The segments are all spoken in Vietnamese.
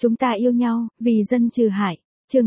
Chúng ta yêu nhau, vì dân trừ hại. Chương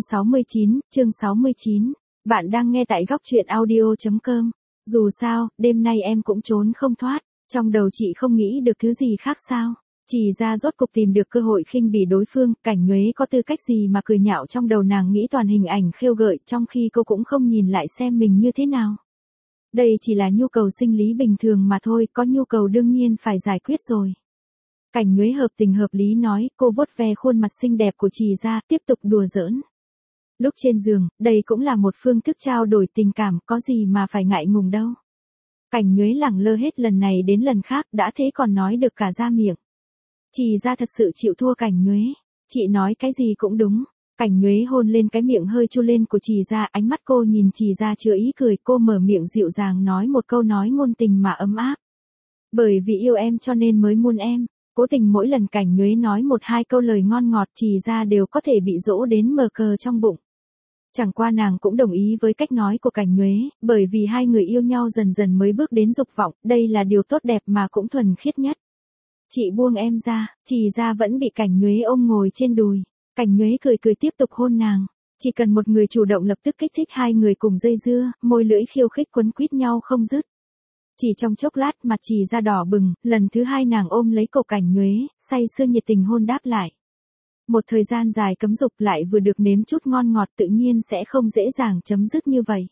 69. Bạn đang nghe tại góc truyện audio.com. Dù sao, đêm nay em cũng trốn không thoát. Trong đầu chị không nghĩ được thứ gì khác sao. Chỉ ra rốt cục tìm được cơ hội khinh bỉ đối phương. Cảnh Nhuế có tư cách gì mà cười nhạo, trong đầu nàng nghĩ toàn hình ảnh khêu gợi, trong khi cô cũng không nhìn lại xem mình như thế nào. Đây chỉ là nhu cầu sinh lý bình thường mà thôi, có nhu cầu đương nhiên phải giải quyết rồi. Cảnh Nhuế hợp tình hợp lý nói, cô vuốt ve khuôn mặt xinh đẹp của Trì Gia, tiếp tục đùa giỡn. Lúc trên giường, đây cũng là một phương thức trao đổi tình cảm, có gì mà phải ngại ngùng đâu. Cảnh Nhuế lẳng lơ hết lần này đến lần khác, đã thế còn nói được cả ra miệng. Trì Gia thật sự chịu thua Cảnh Nhuế. Chị nói cái gì cũng đúng. Cảnh Nhuế hôn lên cái miệng hơi chu lên của Trì Gia, ánh mắt cô nhìn Trì Gia chứa ý cười, cô mở miệng dịu dàng nói một câu nói ngôn tình mà ấm áp. Bởi vì yêu em cho nên mới muốn em. Cố tình mỗi lần Cảnh Nhuế nói một hai câu lời ngon ngọt, Trì Gia đều có thể bị dỗ đến mờ cờ trong bụng. Chẳng qua nàng cũng đồng ý với cách nói của Cảnh Nhuế, bởi vì hai người yêu nhau dần dần mới bước đến dục vọng, đây là điều tốt đẹp mà cũng thuần khiết nhất. Chị buông em ra, Trì Gia vẫn bị Cảnh Nhuế ôm ngồi trên đùi. Cảnh Nhuế cười cười tiếp tục hôn nàng. Chỉ cần một người chủ động lập tức kích thích hai người cùng dây dưa, môi lưỡi khiêu khích quấn quýt nhau không dứt. Chỉ trong chốc lát mặt Trì Gia đỏ bừng, lần thứ hai nàng ôm lấy cổ Cảnh Nhuế, say sưa nhiệt tình hôn đáp lại. Một thời gian dài cấm dục lại vừa được nếm chút ngon ngọt, tự nhiên sẽ không dễ dàng chấm dứt như vậy.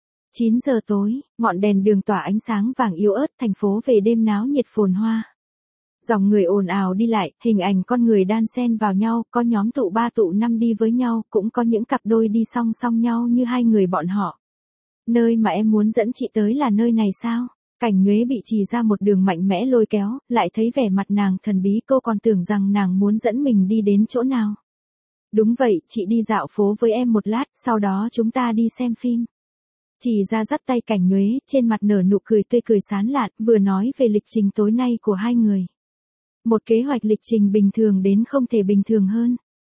9 giờ tối, ngọn đèn đường tỏa ánh sáng vàng yếu ớt, thành phố về đêm náo nhiệt phồn hoa. Dòng người ồn ào đi lại, hình ảnh con người đan xen vào nhau, có nhóm tụ 3 tụ 5 đi với nhau, cũng có những cặp đôi đi song song nhau như hai người bọn họ. Nơi mà em muốn dẫn chị tới là nơi này sao? Cảnh Nhuế bị Trì Gia một đường mạnh mẽ lôi kéo, lại thấy vẻ mặt nàng thần bí, cô còn tưởng rằng nàng muốn dẫn mình đi đến chỗ nào. Đúng vậy, chị đi dạo phố với em một lát, sau đó chúng ta đi xem phim. Trì Gia dắt tay Cảnh Nhuế, trên mặt nở nụ cười tươi cười sán lạn, vừa nói về lịch trình tối nay của hai người. Một kế hoạch lịch trình bình thường đến không thể bình thường hơn.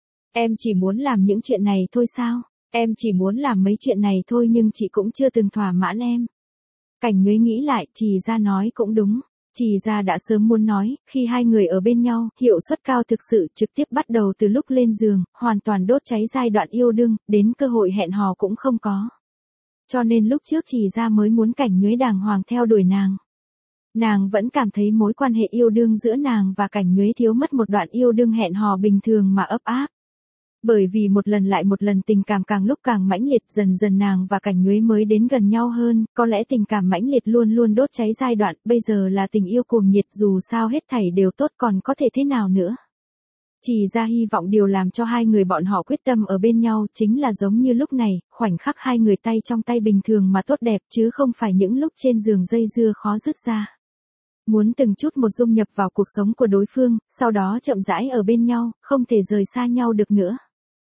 Em chỉ muốn làm những chuyện này thôi sao? Em chỉ muốn làm mấy chuyện này thôi nhưng chị cũng chưa từng thỏa mãn em. Cảnh Nhuế nghĩ lại, Trì Gia nói cũng đúng. Trì Gia đã sớm muốn nói, khi hai người ở bên nhau, hiệu suất cao thực sự trực tiếp bắt đầu từ lúc lên giường, hoàn toàn đốt cháy giai đoạn yêu đương, đến cơ hội hẹn hò cũng không có. Cho nên lúc trước Trì Gia mới muốn Cảnh Nhuế đàng hoàng theo đuổi nàng. Nàng vẫn cảm thấy mối quan hệ yêu đương giữa nàng và Cảnh Nhuế thiếu mất một đoạn yêu đương hẹn hò bình thường mà ấp áp. Bởi vì một lần lại một lần tình cảm càng lúc càng mãnh liệt, dần dần nàng và Cảnh Nhuế mới đến gần nhau hơn, có lẽ tình cảm mãnh liệt luôn luôn đốt cháy giai đoạn, bây giờ là tình yêu cuồng nhiệt, dù sao hết thảy đều tốt còn có thể thế nào nữa. Trì Gia hy vọng điều làm cho hai người bọn họ quyết tâm ở bên nhau chính là giống như lúc này, khoảnh khắc hai người tay trong tay bình thường mà tốt đẹp chứ không phải những lúc trên giường dây dưa khó dứt ra. Muốn từng chút một dung nhập vào cuộc sống của đối phương, sau đó chậm rãi ở bên nhau, không thể rời xa nhau được nữa.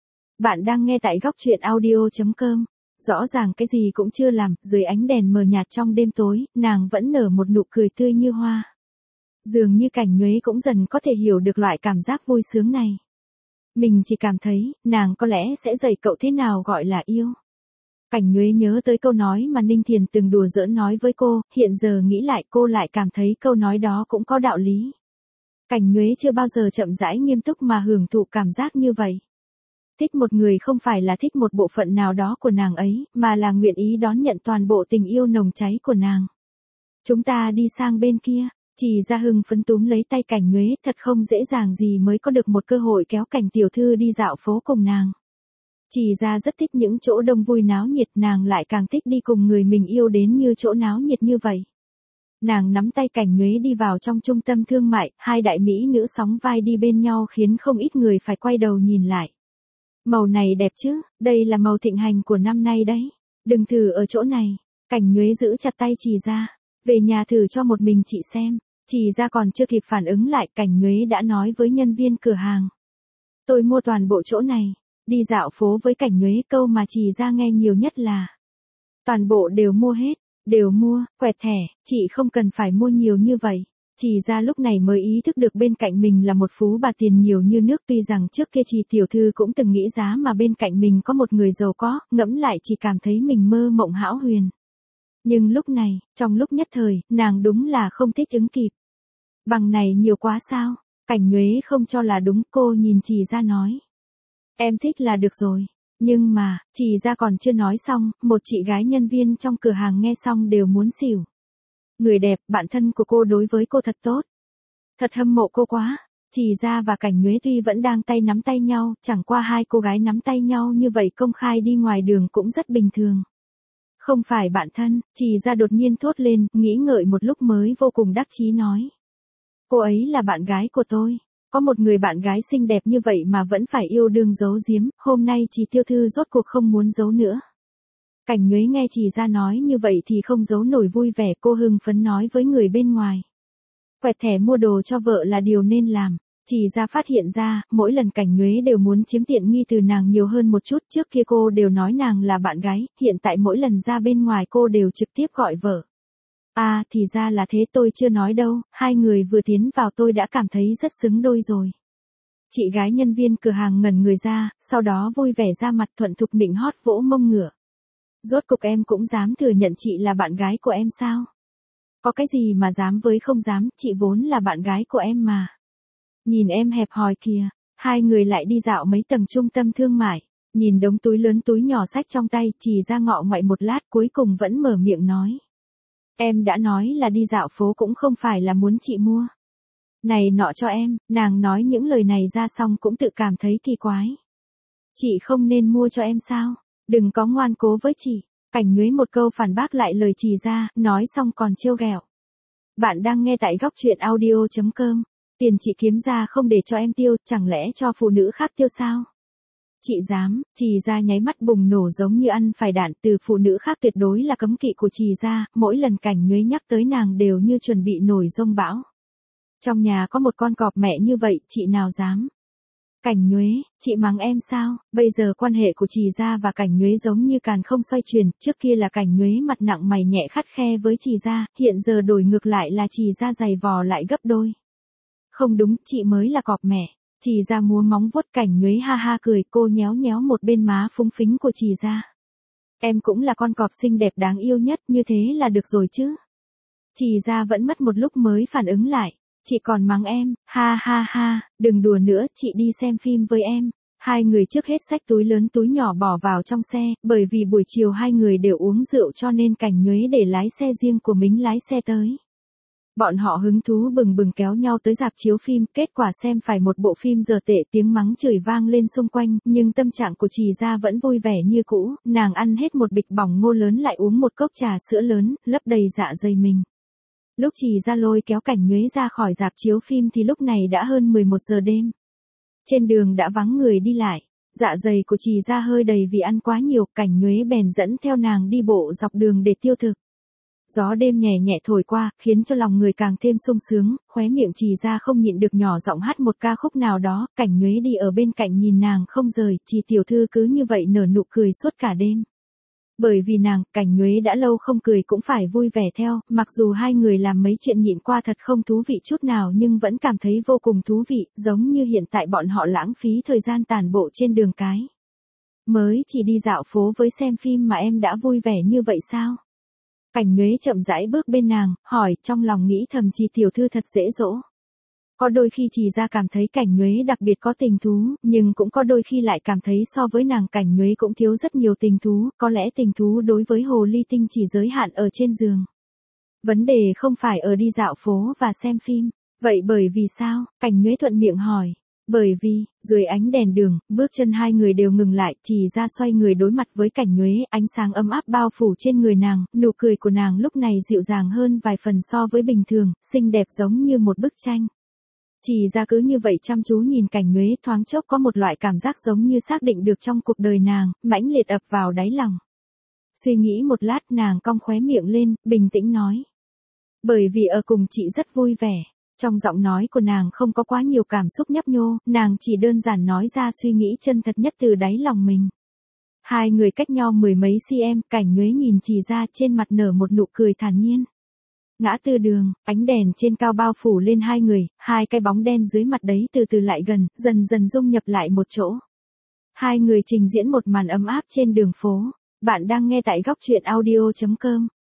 Bạn đang nghe tại góc truyện audio.com. Rõ ràng cái gì cũng chưa làm, dưới ánh đèn mờ nhạt trong đêm tối, nàng vẫn nở một nụ cười tươi như hoa. Dường như Cảnh Nhuế cũng dần có thể hiểu được loại cảm giác vui sướng này. Mình chỉ cảm thấy, nàng có lẽ sẽ dạy cậu thế nào gọi là yêu. Cảnh Nhuế nhớ tới câu nói mà Ninh Thiền từng đùa giỡn nói với cô, hiện giờ nghĩ lại cô lại cảm thấy câu nói đó cũng có đạo lý. Cảnh Nhuế chưa bao giờ chậm rãi nghiêm túc mà hưởng thụ cảm giác như vậy. Thích một người không phải là thích một bộ phận nào đó của nàng ấy, mà là nguyện ý đón nhận toàn bộ tình yêu nồng cháy của nàng. Chúng ta đi sang bên kia, Trì Gia hưng phấn túm lấy tay Cảnh Nhuế, thật không dễ dàng gì mới có được một cơ hội kéo Cảnh tiểu thư đi dạo phố cùng nàng. Trì Gia rất thích những chỗ đông vui náo nhiệt, nàng lại càng thích đi cùng người mình yêu đến như chỗ náo nhiệt như vậy. Nàng nắm tay Cảnh Nhuế đi vào trong trung tâm thương mại, hai đại mỹ nữ sóng vai đi bên nhau khiến không ít người phải quay đầu nhìn lại. Màu này đẹp chứ, đây là màu thịnh hành của năm nay đấy. Đừng thử ở chỗ này. Cảnh Nhuế giữ chặt tay Trì Gia. Về nhà thử cho một mình chị xem. Trì Gia còn chưa kịp phản ứng lại, Cảnh Nhuế đã nói với nhân viên cửa hàng. Tôi mua toàn bộ chỗ này. Đi dạo phố với Cảnh Nhuế, câu mà Trì Gia nghe nhiều nhất là toàn bộ đều mua hết, đều mua, quẹt thẻ, chị không cần phải mua nhiều như vậy. Trì Gia lúc này mới ý thức được bên cạnh mình là một phú bà tiền nhiều như nước, tuy rằng trước kia Trì tiểu thư cũng từng nghĩ giá mà bên cạnh mình có một người giàu có, ngẫm lại chỉ cảm thấy mình mơ mộng hão huyền. Nhưng lúc này, trong lúc nhất thời, nàng đúng là không thích ứng kịp. Bằng này nhiều quá sao? Cảnh Nhuế không cho là đúng, cô nhìn Trì Gia nói. Em thích là được rồi. Nhưng mà, Trì Gia còn chưa nói xong, một chị gái nhân viên trong cửa hàng nghe xong đều muốn xỉu. Người đẹp, bạn thân của cô đối với cô thật tốt. Thật hâm mộ cô quá. Trì Gia và Cảnh Nhuế tuy vẫn đang tay nắm tay nhau, chẳng qua hai cô gái nắm tay nhau như vậy công khai đi ngoài đường cũng rất bình thường. Không phải bạn thân, Trì Gia đột nhiên thốt lên, nghĩ ngợi một lúc mới vô cùng đắc chí nói. Cô ấy là bạn gái của tôi. Có một người bạn gái xinh đẹp như vậy mà vẫn phải yêu đương giấu giếm, hôm nay Trì tiểu thư rốt cuộc không muốn giấu nữa. Cảnh Nhuế nghe Trì Gia nói như vậy thì không giấu nổi vui vẻ, cô hưng phấn nói với người bên ngoài. Quẹt thẻ mua đồ cho vợ là điều nên làm. Trì Gia phát hiện ra, mỗi lần Cảnh Nhuế đều muốn chiếm tiện nghi từ nàng nhiều hơn một chút, trước kia cô đều nói nàng là bạn gái, hiện tại mỗi lần ra bên ngoài cô đều trực tiếp gọi vợ. À, thì ra là thế, tôi chưa nói đâu, hai người vừa tiến vào tôi đã cảm thấy rất xứng đôi rồi. Chị gái nhân viên cửa hàng ngẩn người ra, sau đó vui vẻ ra mặt thuận thục nịnh hót vỗ mông ngửa. Rốt cục em cũng dám thừa nhận chị là bạn gái của em sao? Có cái gì mà dám với không dám, chị vốn là bạn gái của em mà. Nhìn em hẹp hòi kìa. Hai người lại đi dạo mấy tầng trung tâm thương mại, nhìn đống túi lớn túi nhỏ sách trong tay, Trì Gia ngọ ngoại một lát cuối cùng vẫn mở miệng nói. Em đã nói là đi dạo phố cũng không phải là muốn chị mua. Này nọ cho em, nàng nói những lời này ra xong cũng tự cảm thấy kỳ quái. Chị không nên mua cho em sao? Đừng có ngoan cố với chị. Cảnh Nhuế một câu phản bác lại lời Trì Gia, nói xong còn trêu ghẹo. Bạn đang nghe tại góc truyện audio.com. Tiền chị kiếm ra không để cho em tiêu, chẳng lẽ cho phụ nữ khác tiêu sao? Chị dám, Trì Gia nháy mắt bùng nổ giống như ăn phải đạn, từ phụ nữ khác tuyệt đối là cấm kỵ của Trì Gia, mỗi lần Cảnh Nhuế nhắc tới nàng đều như chuẩn bị nổi giông bão. Trong nhà có một con cọp mẹ như vậy, chị nào dám? Cảnh Nhuế, chị mắng em sao? Bây giờ quan hệ của Trì Gia và Cảnh Nhuế giống như càn không xoay chuyển, trước kia là Cảnh Nhuế mặt nặng mày nhẹ khắt khe với Trì Gia, hiện giờ đổi ngược lại là Trì Gia dày vò lại gấp đôi. Không đúng, chị mới là cọp mẹ. Trì Gia múa móng vuốt, Cảnh Nhuế ha ha cười, cô nhéo nhéo một bên má phúng phính của Trì Gia. Em cũng là con cọp xinh đẹp đáng yêu nhất, như thế là được rồi chứ. Trì Gia vẫn mất một lúc mới phản ứng lại. Chị còn mắng em, ha ha ha, đừng đùa nữa, chị đi xem phim với em. Hai người trước hết xách túi lớn túi nhỏ bỏ vào trong xe, bởi vì buổi chiều hai người đều uống rượu cho nên Cảnh Nhuế để lái xe riêng của mình lái xe tới. Bọn họ hứng thú bừng bừng kéo nhau tới rạp chiếu phim, kết quả xem phải một bộ phim dở tệ, tiếng mắng chửi vang lên xung quanh, nhưng tâm trạng của Trì Gia vẫn vui vẻ như cũ, nàng ăn hết một bịch bỏng ngô lớn lại uống một cốc trà sữa lớn, lấp đầy dạ dày mình. Lúc Trì Gia lôi kéo Cảnh Nhuế ra khỏi rạp chiếu phim thì lúc này đã hơn 11 giờ đêm. Trên đường đã vắng người đi lại, dạ dày của Trì Gia hơi đầy vì ăn quá nhiều, Cảnh Nhuế bèn dẫn theo nàng đi bộ dọc đường để tiêu thực. Gió đêm nhẹ nhẹ thổi qua, khiến cho lòng người càng thêm sung sướng, khóe miệng Trì Gia không nhịn được nhỏ giọng hát một ca khúc nào đó, Cảnh Nhuế đi ở bên cạnh nhìn nàng không rời, Trì tiểu thư cứ như vậy nở nụ cười suốt cả đêm. Bởi vì nàng, Cảnh Nhuế đã lâu không cười cũng phải vui vẻ theo, mặc dù hai người làm mấy chuyện nhịn qua thật không thú vị chút nào nhưng vẫn cảm thấy vô cùng thú vị, giống như hiện tại bọn họ lãng phí thời gian tản bộ trên đường cái. Mới chỉ đi dạo phố với xem phim mà em đã vui vẻ như vậy sao? Cảnh Nhuế chậm rãi bước bên nàng, hỏi, trong lòng nghĩ thầm Trì tiểu thư thật dễ dỗ. Có đôi khi Trì Gia cảm thấy Cảnh Nhuế đặc biệt có tình thú, nhưng cũng có đôi khi lại cảm thấy so với nàng Cảnh Nhuế cũng thiếu rất nhiều tình thú, có lẽ tình thú đối với hồ ly tinh chỉ giới hạn ở trên giường. Vấn đề không phải ở đi dạo phố và xem phim. Vậy bởi vì sao? Cảnh Nhuế thuận miệng hỏi. Bởi vì, dưới ánh đèn đường, bước chân hai người đều ngừng lại, Trì Gia xoay người đối mặt với Cảnh Nhuế, ánh sáng ấm áp bao phủ trên người nàng, nụ cười của nàng lúc này dịu dàng hơn vài phần so với bình thường, xinh đẹp giống như một bức tranh. Trì Gia cứ như vậy chăm chú nhìn Cảnh Nhuế, thoáng chốc có một loại cảm giác giống như xác định được trong cuộc đời nàng, mãnh liệt ập vào đáy lòng. Suy nghĩ một lát nàng cong khóe miệng lên, bình tĩnh nói. Bởi vì ở cùng chị rất vui vẻ. Trong giọng nói của nàng không có quá nhiều cảm xúc nhấp nhô, nàng chỉ đơn giản nói ra suy nghĩ chân thật nhất từ đáy lòng mình. Hai người cách nhau mười mấy cm, Cảnh Nhuế nhìn Trì Gia trên mặt nở một nụ cười thản nhiên. Ngã tư đường, ánh đèn trên cao bao phủ lên hai người, hai cái bóng đen dưới mặt đấy từ từ lại gần, dần dần dung nhập lại một chỗ. Hai người trình diễn một màn ấm áp trên đường phố. Bạn đang nghe tại góc truyện audio.com.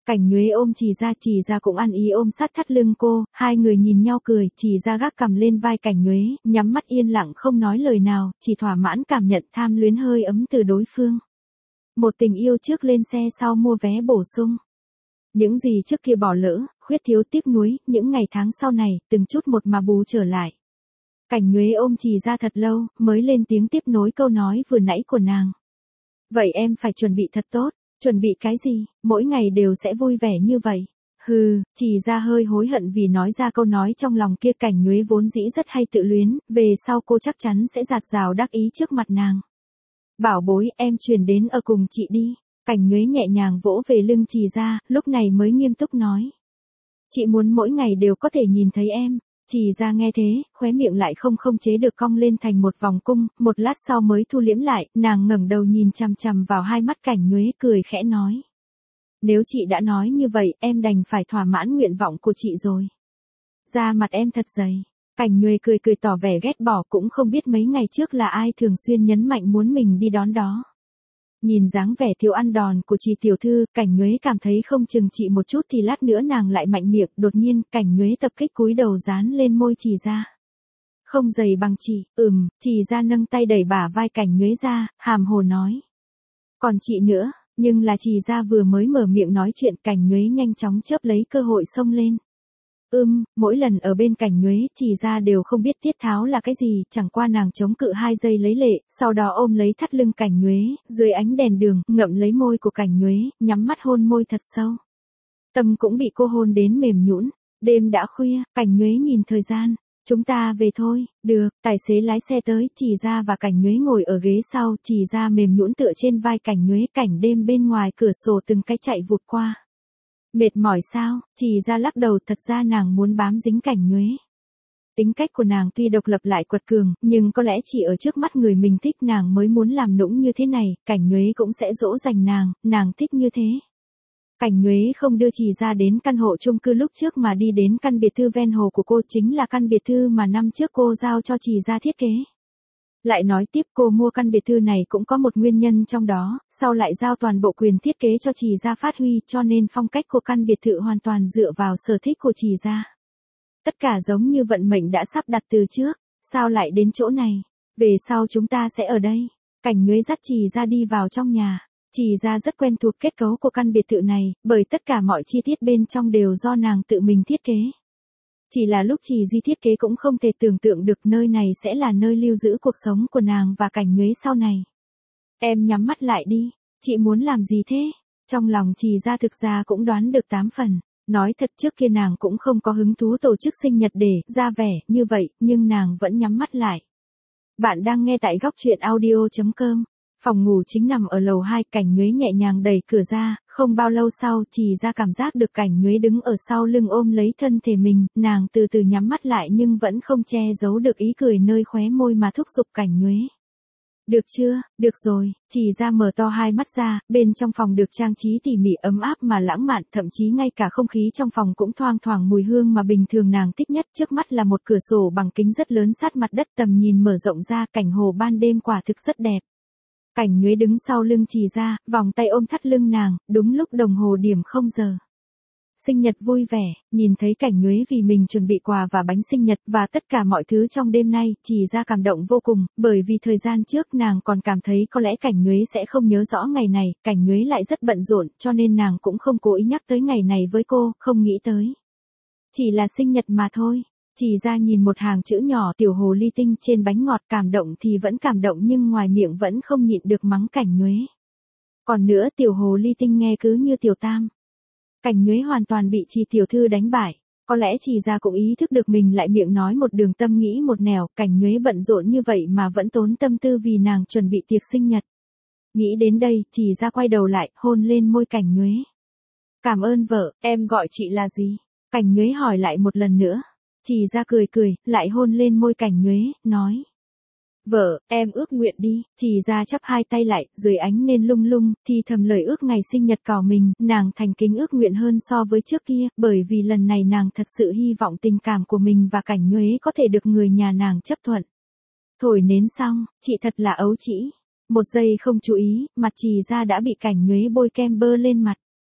Cảnh Nhuế ôm Trì Gia cũng ăn ý ôm sát thắt lưng cô, hai người nhìn nhau cười, Trì Gia gác cằm lên vai Cảnh Nhuế, nhắm mắt yên lặng không nói lời nào, chỉ thỏa mãn cảm nhận tham luyến hơi ấm từ đối phương. Một tình yêu trước lên xe sau mua vé bổ sung. Những gì trước kia bỏ lỡ, khuyết thiếu tiếc nuối, những ngày tháng sau này, từng chút một mà bù trở lại. Cảnh Nhuế ôm Trì Gia thật lâu, mới lên tiếng tiếp nối câu nói vừa nãy của nàng. Vậy em phải chuẩn bị thật tốt. Chuẩn bị cái gì, mỗi ngày đều sẽ vui vẻ như vậy. Hừ, Trì Gia hơi hối hận vì nói ra câu nói trong lòng kia. Cảnh Nhuế vốn dĩ rất hay tự luyến, về sau cô chắc chắn sẽ dạt dào đắc ý trước mặt nàng. Bảo bối, em chuyển đến ở cùng chị đi. Cảnh Nhuế nhẹ nhàng vỗ về lưng Trì Gia, lúc này mới nghiêm túc nói. Chị muốn mỗi ngày đều có thể nhìn thấy em. Trì Gia nghe thế, khóe miệng lại không chế được cong lên thành một vòng cung, một lát sau mới thu liễm lại, nàng ngẩng đầu nhìn chằm chằm vào hai mắt Cảnh Nhuế cười khẽ nói. Nếu chị đã nói như vậy, em đành phải thỏa mãn nguyện vọng của chị rồi. Da mặt em thật dày. Cảnh Nhuế cười tỏ vẻ ghét bỏ, cũng không biết mấy ngày trước là ai thường xuyên nhấn mạnh muốn mình đi đón đó. Nhìn dáng vẻ thiếu ăn đòn của Trì tiểu thư, Cảnh Nhuế cảm thấy không chừng chị một chút thì lát nữa nàng lại mạnh miệng. Đột nhiên, Cảnh Nhuế tập kích cúi đầu dán lên môi Trì Gia. Không dày bằng chị. Trì Gia nâng tay đẩy bả vai Cảnh Nhuế ra, hàm hồ nói. Còn chị nữa. Nhưng là Trì Gia vừa mới mở miệng nói chuyện, Cảnh Nhuế nhanh chóng chớp lấy cơ hội xông lên. Mỗi lần ở bên Cảnh Nhuế, Trì Gia đều không biết tiết tháo là cái gì, chẳng qua nàng chống cự 2 giây lấy lệ, sau đó ôm lấy thắt lưng Cảnh Nhuế, dưới ánh đèn đường, ngậm lấy môi của Cảnh Nhuế, nhắm mắt hôn môi thật sâu. Tâm cũng bị cô hôn đến mềm nhũn. Đêm đã khuya, Cảnh Nhuế nhìn thời gian. Chúng ta về thôi. Được, tài xế lái xe tới, Trì Gia và Cảnh Nhuế ngồi ở ghế sau, Trì Gia mềm nhũn tựa trên vai Cảnh Nhuế, cảnh đêm bên ngoài cửa sổ từng cái chạy vụt qua. Mệt mỏi sao? Trì Gia lắc đầu, thật ra nàng muốn bám dính Cảnh Nhuế. Tính cách của nàng tuy độc lập lại quật cường, nhưng có lẽ chỉ ở trước mắt người mình thích nàng mới muốn làm nũng như thế này, Cảnh Nhuế cũng sẽ dỗ dành nàng thích như thế. Cảnh Nhuế không đưa Trì Gia đến căn hộ chung cư lúc trước mà đi đến căn biệt thự ven hồ của cô, chính là căn biệt thự mà năm trước cô giao cho Trì Gia thiết kế. Lại nói tiếp, cô mua căn biệt thự này cũng có một nguyên nhân trong đó, sau lại giao toàn bộ quyền thiết kế cho Trì Gia phát huy, cho nên phong cách của căn biệt thự hoàn toàn dựa vào sở thích của Trì Gia. Tất cả giống như vận mệnh đã sắp đặt từ trước, sao lại đến chỗ này? Về sau chúng ta sẽ ở đây. Cảnh Nhuế dắt Trì Gia đi vào trong nhà. Trì Gia rất quen thuộc kết cấu của căn biệt thự này, bởi tất cả mọi chi tiết bên trong đều do nàng tự mình thiết kế. Chỉ là lúc Trì Di thiết kế cũng không thể tưởng tượng được nơi này sẽ là nơi lưu giữ cuộc sống của nàng và Cảnh Nhuế sau này. Em nhắm mắt lại đi, chị muốn làm gì thế? Trong lòng Trì Gia thực ra cũng đoán được 8 phần. Nói thật, trước kia nàng cũng không có hứng thú tổ chức sinh nhật để ra vẻ như vậy, nhưng nàng vẫn nhắm mắt lại. Bạn đang nghe tại góc truyện audio.com. Phòng ngủ chính nằm ở lầu 2, Cảnh Nhuế nhẹ nhàng đẩy cửa ra, không bao lâu sau, Trì Gia cảm giác được Cảnh Nhuế đứng ở sau lưng ôm lấy thân thể mình, nàng từ từ nhắm mắt lại nhưng vẫn không che giấu được ý cười nơi khóe môi mà thúc giục Cảnh Nhuế. Được chưa, được rồi. Trì Gia mở to hai mắt ra, bên trong phòng được trang trí tỉ mỉ ấm áp mà lãng mạn, thậm chí ngay cả không khí trong phòng cũng thoang thoảng mùi hương mà bình thường nàng thích nhất. Trước mắt là một cửa sổ bằng kính rất lớn sát mặt đất, tầm nhìn mở rộng ra, cảnh hồ ban đêm quả thực rất đẹp. Cảnh Nhuế đứng sau lưng Trì Gia, vòng tay ôm thắt lưng nàng, đúng lúc đồng hồ điểm 0 giờ. Sinh nhật vui vẻ, nhìn thấy Cảnh Nhuế vì mình chuẩn bị quà và bánh sinh nhật và tất cả mọi thứ trong đêm nay, Trì Gia cảm động vô cùng, bởi vì thời gian trước nàng còn cảm thấy có lẽ Cảnh Nhuế sẽ không nhớ rõ ngày này, Cảnh Nhuế lại rất bận rộn, cho nên nàng cũng không cố ý nhắc tới ngày này với cô, không nghĩ tới. Chỉ là sinh nhật mà thôi. Trì Gia nhìn một hàng chữ nhỏ tiểu hồ ly tinh trên bánh ngọt, cảm động thì vẫn cảm động nhưng ngoài miệng vẫn không nhịn được mắng Cảnh Nhuế. Còn nữa, tiểu hồ ly tinh nghe cứ như tiểu tam. Cảnh Nhuế hoàn toàn bị Trì tiểu thư đánh bại. Có lẽ Trì Gia cũng ý thức được mình lại miệng nói một đường tâm nghĩ một nẻo, Cảnh Nhuế bận rộn như vậy mà vẫn tốn tâm tư vì nàng chuẩn bị tiệc sinh nhật. Nghĩ đến đây, Trì Gia quay đầu lại, hôn lên môi Cảnh Nhuế. Cảm ơn vợ, em gọi chị là gì? Cảnh Nhuế hỏi lại một lần nữa. Trì Gia cười, lại hôn lên môi Cảnh Nhuế, nói. Vợ, em ước nguyện đi. Trì Gia chắp hai tay lại, dưới ánh nến lung lung, thì thầm lời ước ngày sinh nhật cỏ mình, nàng thành kính ước nguyện hơn so với trước kia, bởi vì lần này nàng thật sự hy vọng tình cảm của mình và Cảnh Nhuế có thể được người nhà nàng chấp thuận. Thổi nến xong, chị thật là ấu trĩ. Một giây không chú ý, mặt Trì Gia đã bị Cảnh Nhuế bôi kem bơ lên mặt.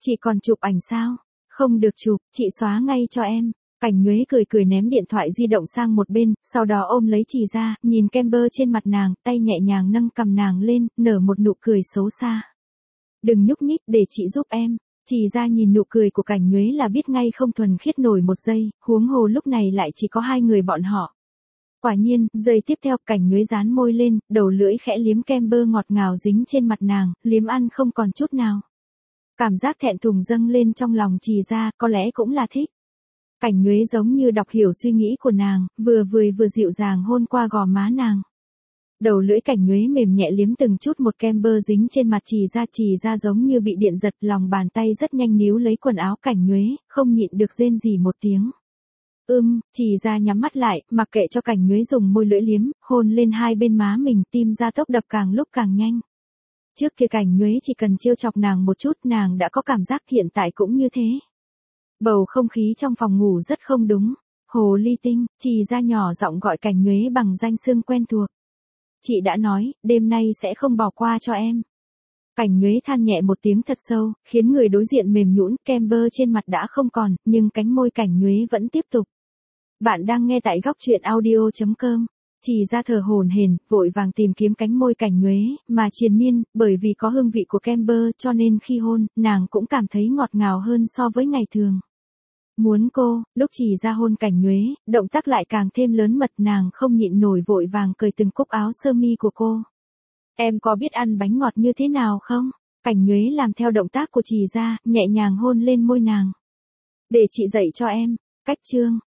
Chị còn chụp ảnh sao? Không được chụp, chị xóa ngay cho em. Cảnh Nhuế cười cười ném điện thoại di động sang một bên, sau đó ôm lấy Trì Gia, nhìn kem bơ trên mặt nàng, tay nhẹ nhàng nâng cằm nàng lên, nở một nụ cười xấu xa. Đừng nhúc nhích để chị giúp em. Trì Gia nhìn nụ cười của Cảnh Nhuế là biết ngay không thuần khiết nổi một giây, huống hồ lúc này lại chỉ có hai người bọn họ. Quả nhiên, giây tiếp theo Cảnh Nhuế dán môi lên, đầu lưỡi khẽ liếm kem bơ ngọt ngào dính trên mặt nàng, liếm ăn không còn chút nào. Cảm giác thẹn thùng dâng lên trong lòng Trì Gia, có lẽ cũng là thích. Cảnh Nhuế giống như đọc hiểu suy nghĩ của nàng, vừa vừa dịu dàng hôn qua gò má nàng. Đầu lưỡi Cảnh Nhuế mềm nhẹ liếm từng chút một kem bơ dính trên mặt Trì Gia giống như bị điện giật, lòng bàn tay rất nhanh níu lấy quần áo Cảnh Nhuế, không nhịn được rên rỉ một tiếng. Trì Gia nhắm mắt lại, mặc kệ cho Cảnh Nhuế dùng môi lưỡi liếm, hôn lên hai bên má mình, tim gia tốc đập càng lúc càng nhanh. Trước kia Cảnh Nhuế chỉ cần trêu chọc nàng một chút nàng đã có cảm giác, hiện tại cũng như thế. Bầu không khí trong phòng ngủ rất không đúng. Hồ ly tinh, Trì Gia nhỏ giọng gọi Cảnh Nhuế bằng danh xưng quen thuộc. Chị đã nói, đêm nay sẽ không bỏ qua cho em. Cảnh Nhuế than nhẹ một tiếng thật sâu, khiến người đối diện mềm nhũn, kem bơ trên mặt đã không còn, nhưng cánh môi Cảnh Nhuế vẫn tiếp tục. Bạn đang nghe tại góc truyện audio.com. Trì Gia thở hổn hển, vội vàng tìm kiếm cánh môi Cảnh Nhuế, mà triền miên, bởi vì có hương vị của kem bơ cho nên khi hôn, nàng cũng cảm thấy ngọt ngào hơn so với ngày thường. Muốn cô, lúc Trì Gia hôn Cảnh Nhuế, động tác lại càng thêm lớn mật, nàng không nhịn nổi vội vàng cởi từng cúc áo sơ mi của cô. Em có biết ăn bánh ngọt như thế nào không? Cảnh Nhuế làm theo động tác của Trì Gia, nhẹ nhàng hôn lên môi nàng. Để chị dạy cho em. Cách chương.